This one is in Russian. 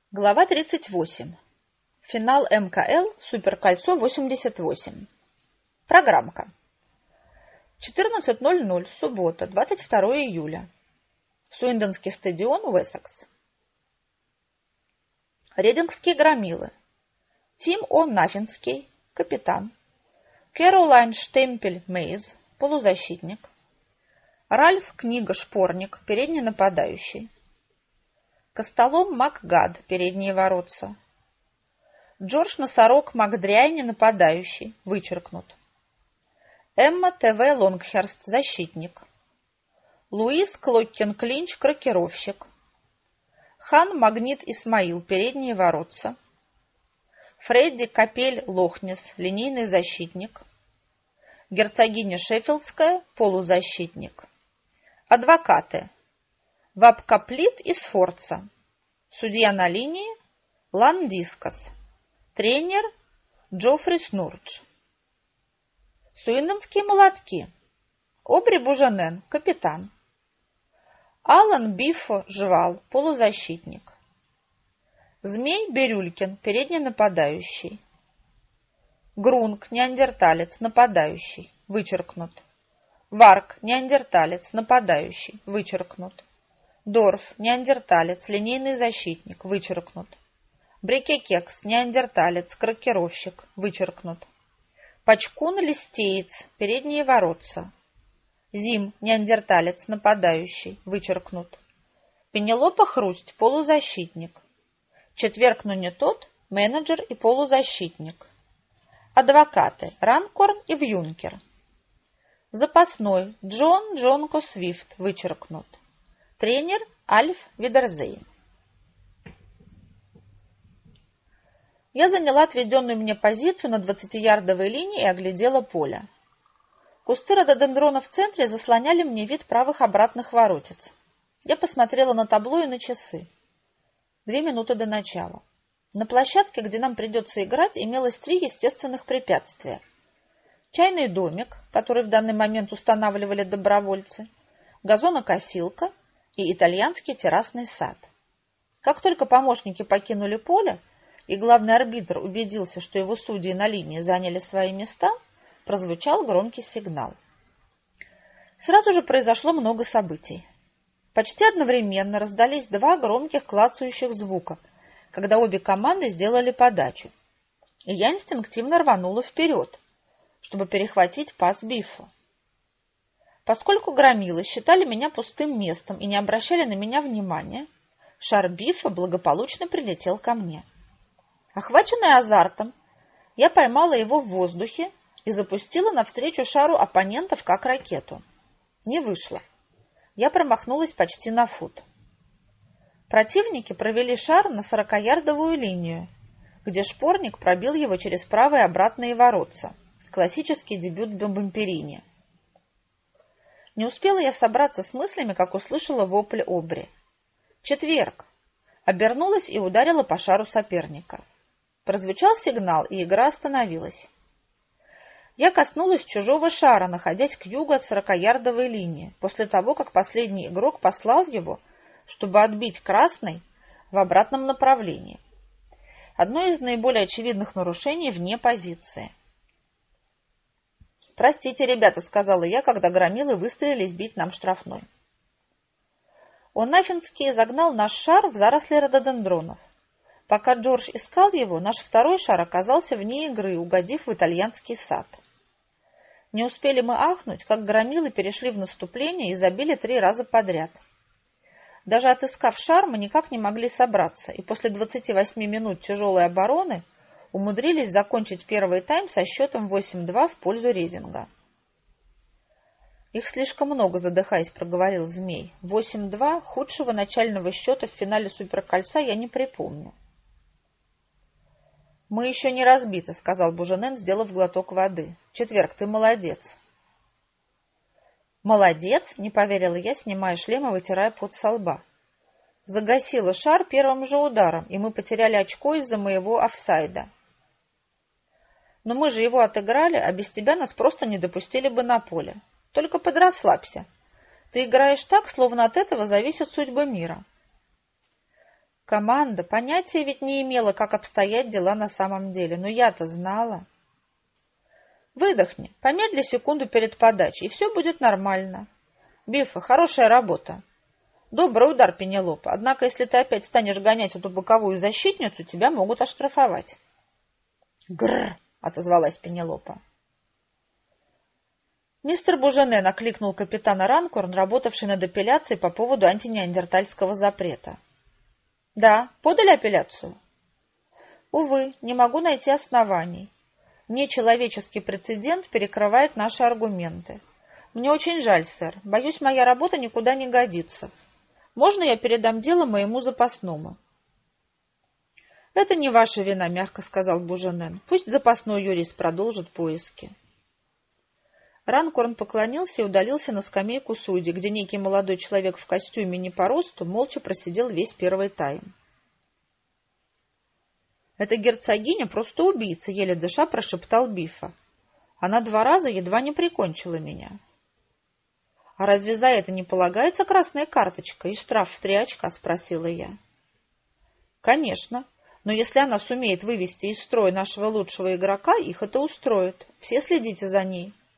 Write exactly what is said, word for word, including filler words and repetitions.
Глава тридцать восемь. Финал эм ка эл Суперкольцо восемьдесят восемь. Программка. четырнадцать ноль ноль, суббота, двадцать второе июля. Суиндонский стадион, Уэссекс. Редингские громилы. Тим О'Нафинский, капитан. Кэролайн Штемпель-Мейз, полузащитник. Ральф Книга-Шпорник, передний нападающий. Костолом Макгад, передние воротца. Джордж Носорог Макдряйни, нападающий, вычеркнут. Эмма тэ вэ Лонгхерст, защитник. Луис Клоккен-Клинч, крокировщик. Хан Магнит Исмаил, передние воротца. Фредди Капель Лохнес, линейный защитник. Герцогиня Шеффилдская, полузащитник. Адвокаты. Вапкаплит и Сфорца. Судья на линии Ландискас. Тренер Джоффри Снурдж. Суиндонские молотки. Обри Бужанен, капитан. Алан Биффо Жвал, полузащитник. Змей Бирюлькин, передний нападающий. Грунг, неандерталец, нападающий, вычеркнут. Варк, неандерталец, нападающий, вычеркнут. Дорф, неандерталец, линейный защитник, вычеркнут. Брекекекс, неандерталец, крокировщик, вычеркнут. Пачкун Листеец, передние воротца. Зим, неандерталец, нападающий, вычеркнут. Пенелопа Хрусть, полузащитник. Четверг, но не тот, менеджер и полузащитник. Адвокаты Ранкорн и Вьюнкер. Запасной Джон Джонко Свифт, вычеркнут. Тренер Альф Видерзейн. Я заняла отведенную мне позицию на двадцатиярдовой линии и оглядела поле. Кусты рододендрона в центре заслоняли мне вид правых обратных воротец. Я посмотрела на табло и на часы. Две минуты до начала. На площадке, где нам придется играть, имелось три естественных препятствия. Чайный домик, который в данный момент устанавливали добровольцы, газонокосилка и итальянский террасный сад. Как только помощники покинули поле, и главный арбитр убедился, что его судьи на линии заняли свои места, прозвучал громкий сигнал. Сразу же произошло много событий. Почти одновременно раздались два громких клацающих звука, когда обе команды сделали подачу, и я инстинктивно рванула вперед, чтобы перехватить пас Биффо. Поскольку громилы считали меня пустым местом и не обращали на меня внимания, шар Биффо благополучно прилетел ко мне. Охваченная азартом, я поймала его в воздухе и запустила навстречу шару оппонентов как ракету. Не вышло. Я промахнулась почти на фут. Противники провели шар на сорокаярдовую линию, где шпорник пробил его через правые обратные воротца. Классический дебют Бамперини. Не успела я собраться с мыслями, как услышала вопль Обри. Четверг. Обернулась и ударила по шару соперника. Прозвучал сигнал, и игра остановилась. Я коснулась чужого шара, находясь к югу от сорокаярдовой линии, после того, как последний игрок послал его, чтобы отбить красный в обратном направлении. Одно из наиболее очевидных нарушений вне позиции. «Простите, ребята», — сказала я, когда громилы выстрелились бить нам штрафной. О'Нафинский загнал наш шар в заросли рододендронов. Пока Джордж искал его, наш второй шар оказался вне игры, угодив в итальянский сад. Не успели мы ахнуть, как громилы перешли в наступление и забили три раза подряд. Даже отыскав шар, мы никак не могли собраться, и после двадцати восьми минут тяжелой обороны умудрились закончить первый тайм со счетом восемь-два в пользу Рединга. «Их слишком много», — задыхаясь, проговорил Змей. «восемь-два, худшего начального счета в финале Суперкольца я не припомню». «Мы еще не разбиты», — сказал Бужанен, сделав глоток воды. «Четверг, ты молодец». «Молодец?» — не поверила я, снимая шлем и вытирая пот со лба. «Загасила шар первым же ударом, и мы потеряли очко из-за моего офсайда». «Но мы же его отыграли, а без тебя нас просто не допустили бы на поле. Только подрасслабься. Ты играешь так, словно от этого зависят судьбы мира». Команда понятия ведь не имела, как обстоят дела на самом деле, но я-то знала. Выдохни, помедли секунду перед подачей, и все будет нормально. Бифа, хорошая работа. Добрый удар, Пенелопа. Однако, если ты опять станешь гонять эту боковую защитницу, тебя могут оштрафовать. Гррр, отозвалась Пенелопа. Мистер Буженен окликнул капитана Ранкорн, работавший над апелляцией по поводу антинеандертальского запрета. Да, подали апелляцию? Увы, не могу найти оснований. Нечеловеческий прецедент перекрывает наши аргументы. Мне очень жаль, сэр. Боюсь, моя работа никуда не годится. Можно я передам дело моему запасному? Это не ваша вина, мягко сказал Буженен. Пусть запасной юрист продолжит поиски. Ранкорн поклонился и удалился на скамейку судей, где некий молодой человек в костюме не по росту молча просидел весь первый тайм. «Эта герцогиня просто убийца», — еле дыша прошептал Бифа. «Она два раза едва не прикончила меня». «А разве за это не полагается красная карточка и штраф в три очка?» — спросила я. «Конечно, но если она сумеет вывести из строя нашего лучшего игрока, их это устроит. Все следите за ней.